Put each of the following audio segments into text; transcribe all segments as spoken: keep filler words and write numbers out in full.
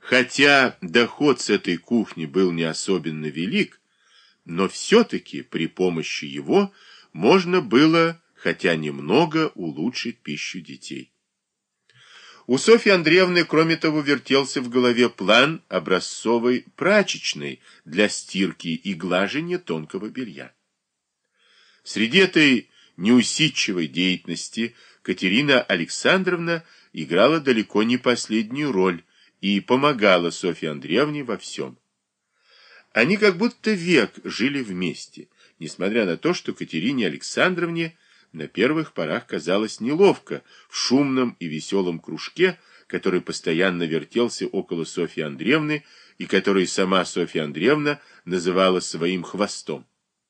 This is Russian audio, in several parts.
Хотя доход с этой кухни был не особенно велик, но все-таки при помощи его можно было, хотя немного, улучшить пищу детей. У Софьи Андреевны, кроме того, вертелся в голове план образцовой прачечной для стирки и глажения тонкого белья. Среди этой неусидчивой деятельности Катерина Александровна играла далеко не последнюю роль и помогала Софье Андреевне во всем. Они как будто век жили вместе, несмотря на то, что Катерине Александровне на первых порах казалось неловко в шумном и веселом кружке, который постоянно вертелся около Софьи Андреевны и который сама Софья Андреевна называла своим хвостом.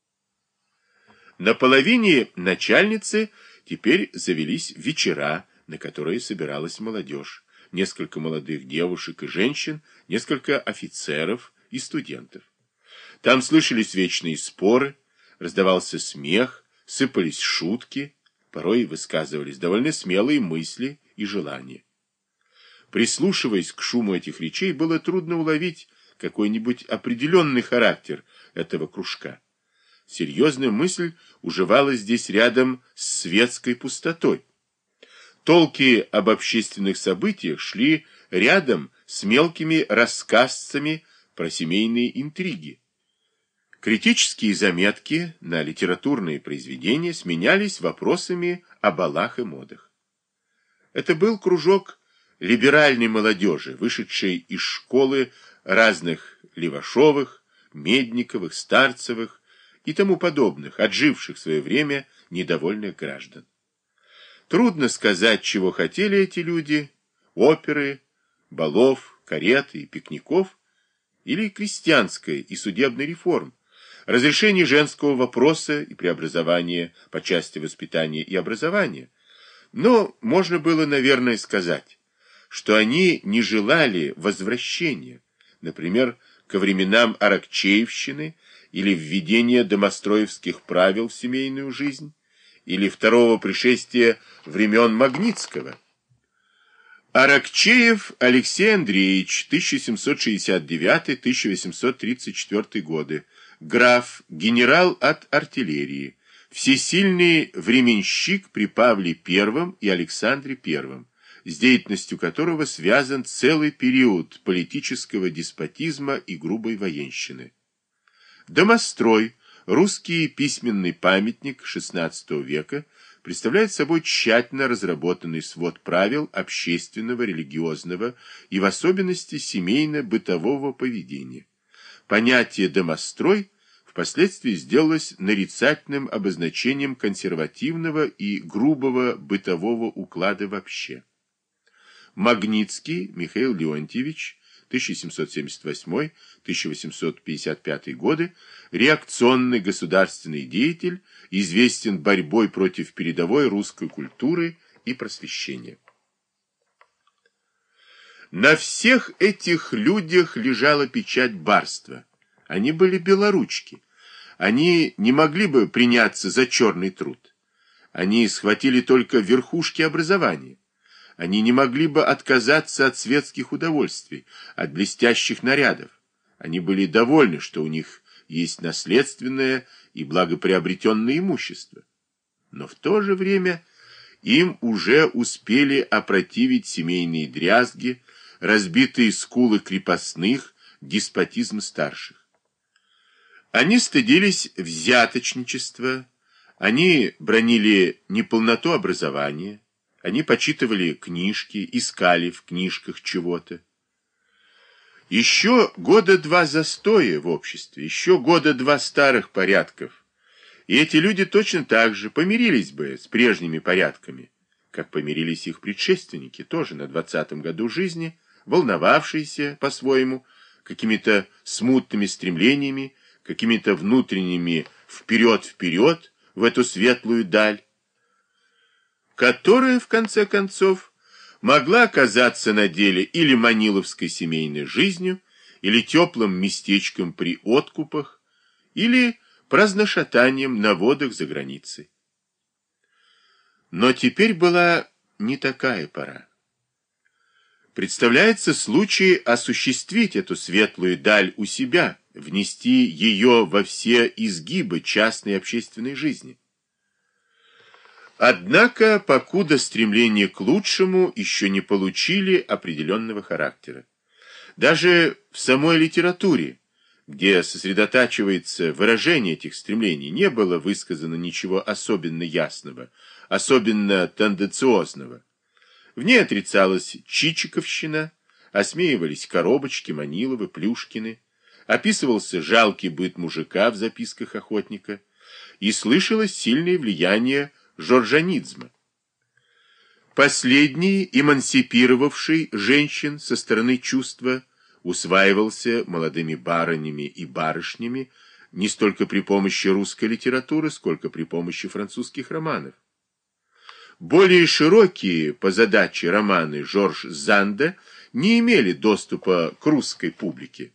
На половине начальницы теперь завелись вечера, на которые собиралась молодежь, несколько молодых девушек и женщин, несколько офицеров и студентов. Там слышались вечные споры, раздавался смех, сыпались шутки, порой высказывались довольно смелые мысли и желания. Прислушиваясь к шуму этих речей, было трудно уловить какой-нибудь определенный характер этого кружка. Серьезная мысль уживалась здесь рядом с светской пустотой. Толки об общественных событиях шли рядом с мелкими рассказцами про семейные интриги. Критические заметки на литературные произведения сменялись вопросами о балах и модах. Это был кружок либеральной молодежи, вышедшей из школы разных Левашовых, Медниковых, Старцевых и тому подобных, отживших в свое время недовольных граждан. Трудно сказать, чего хотели эти люди: оперы, балов, кареты и пикников, или крестьянской и судебной реформ, разрешение женского вопроса и преобразования по части воспитания и образования. Но можно было, наверное, сказать, что они не желали возвращения, например, ко временам Аракчеевщины или введения домостроевских правил в семейную жизнь, или второго пришествия времен Магнитского. Аракчеев Алексей Андреевич, тысяча семьсот шестьдесят девятый — тысяча восемьсот тридцать четвёртый годы, граф, генерал от артиллерии, всесильный временщик при Павле Первом и Александре Первом, с деятельностью которого связан целый период политического деспотизма и грубой военщины. Домострой, русский письменный памятник шестнадцатого века, представляет собой тщательно разработанный свод правил общественного, религиозного и в особенности семейно-бытового поведения. Понятие «домострой» впоследствии сделалось нарицательным обозначением консервативного и грубого бытового уклада вообще. Магнитский Михаил Леонтьевич, тысяча семьсот семьдесят восьмой — тысяча восемьсот пятьдесят пятый годы, реакционный государственный деятель, известен борьбой против передовой русской культуры и просвещения. На всех этих людях лежала печать барства. Они были белоручки. Они не могли бы приняться за черный труд. Они схватили только верхушки образования. Они не могли бы отказаться от светских удовольствий, от блестящих нарядов. Они были довольны, что у них есть наследственное и благоприобретенное имущество. Но в то же время им уже успели опротивить семейные дрязги, разбитые скулы крепостных, деспотизм старших. Они стыдились взяточничества, они бранили неполноту образования, они почитывали книжки, искали в книжках чего-то. Еще года два застоя в обществе, еще года два старых порядков, и эти люди точно так же помирились бы с прежними порядками, как помирились их предшественники, тоже на двадцатом году жизни, волновавшиеся по-своему какими-то смутными стремлениями, какими-то внутренними вперед-вперед в эту светлую даль, которая, в конце концов, могла оказаться на деле или маниловской семейной жизнью, или теплым местечком при откупах, или праздношатанием на водах за границей. Но теперь была не такая пора. Представляется случай осуществить эту светлую даль у себя, внести ее во все изгибы частной и общественной жизни. Однако, покуда стремления к лучшему еще не получили определенного характера. Даже в самой литературе, где сосредотачивается выражение этих стремлений, не было высказано ничего особенно ясного, особенно тенденциозного. В ней отрицалась чичиковщина, осмеивались Коробочки, Маниловы, Плюшкины, описывался жалкий быт мужика в записках охотника, и слышалось сильное влияние жоржанизма. Последний, эмансипировавший женщин со стороны чувства, усваивался молодыми барынями и барышнями не столько при помощи русской литературы, сколько при помощи французских романов. Более широкие по задаче романы Жорж Занде не имели доступа к русской публике.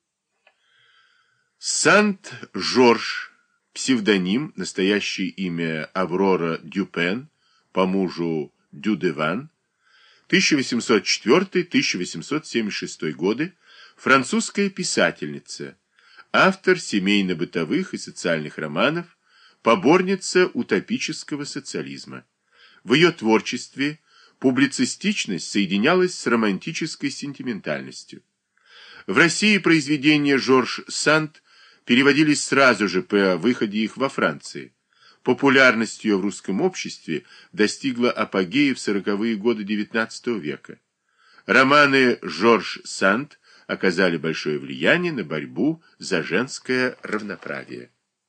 Сент-Жорж, псевдоним, настоящее имя Аврора Дюпен, по мужу Дюдеван, тысяча восемьсот четвёртый — тысяча восемьсот семьдесят шестой годы, французская писательница, автор семейно-бытовых и социальных романов, поборница утопического социализма. В ее творчестве публицистичность соединялась с романтической сентиментальностью. В России произведения Жорж Санд переводились сразу же по выходе их во Франции. Популярность ее в русском обществе достигла апогея в сороковые годы девятнадцатого века. Романы Жорж Санд оказали большое влияние на борьбу за женское равноправие.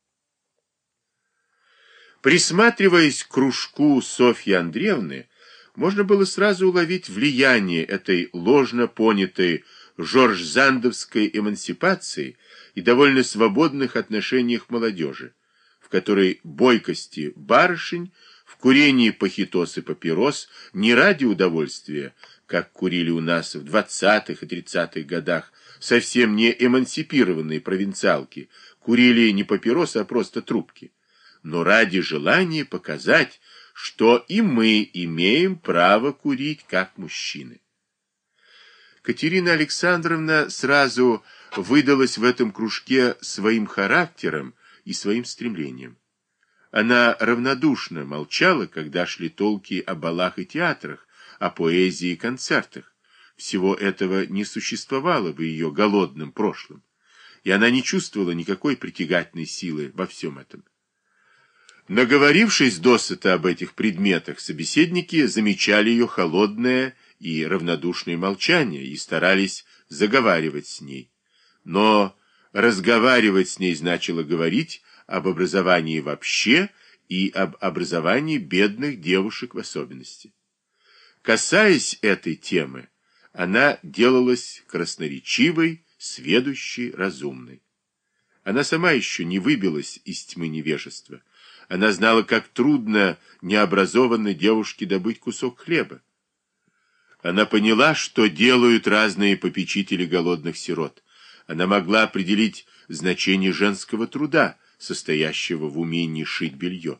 Присматриваясь к кружку Софьи Андреевны, можно было сразу уловить влияние этой ложно понятой жорж-зандовской эмансипации и довольно свободных отношениях молодежи, в которой бойкости барышень, в курении пахитос и папирос не ради удовольствия, как курили у нас в двадцатых и тридцатых годах совсем не эмансипированные провинциалки, курили не папиросы, а просто трубки, но ради желания показать, что и мы имеем право курить, как мужчины. Катерина Александровна сразу выдалась в этом кружке своим характером и своим стремлением. Она равнодушно молчала, когда шли толки о балах и театрах, о поэзии и концертах. Всего этого не существовало в ее голодном прошлом, и она не чувствовала никакой притягательной силы во всем этом. Наговорившись досыта об этих предметах, собеседники замечали ее холодное и равнодушное молчание и старались заговаривать с ней. Но разговаривать с ней значило говорить об образовании вообще и об образовании бедных девушек в особенности. Касаясь этой темы, она делалась красноречивой, сведущей, разумной. Она сама еще не выбилась из тьмы невежества. Она знала, как трудно необразованной девушке добыть кусок хлеба. Она поняла, что делают разные попечители голодных сирот. Она могла определить значение женского труда, состоящего в умении шить белье.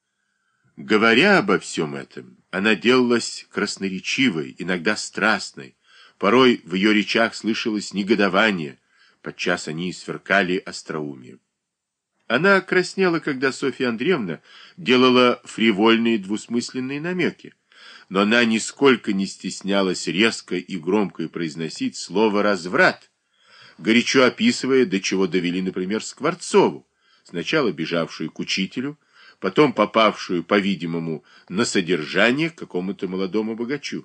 Говоря обо всем этом, она делалась красноречивой, иногда страстной. Порой в ее речах слышалось негодование, подчас они сверкали остроумием. Она краснела, когда Софья Андреевна делала фривольные двусмысленные намеки, но она нисколько не стеснялась резко и громко произносить слово «разврат», горячо описывая, до чего довели, например, Скворцову, сначала бежавшую к учителю, потом попавшую, по-видимому, на содержание к какому-то молодому богачу.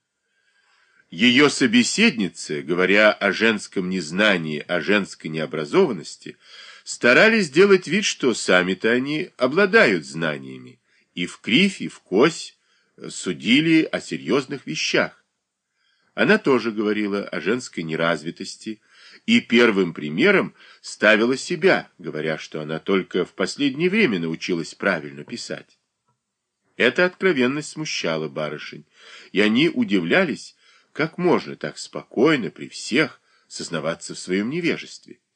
Ее собеседницы, говоря о женском незнании, о женской необразованности, старались сделать вид, что сами-то они обладают знаниями, и в кривь, и в кось судили о серьезных вещах. Она тоже говорила о женской неразвитости, и первым примером ставила себя, говоря, что она только в последнее время научилась правильно писать. Эта откровенность смущала барышень, и они удивлялись, как можно так спокойно при всех сознаваться в своем невежестве.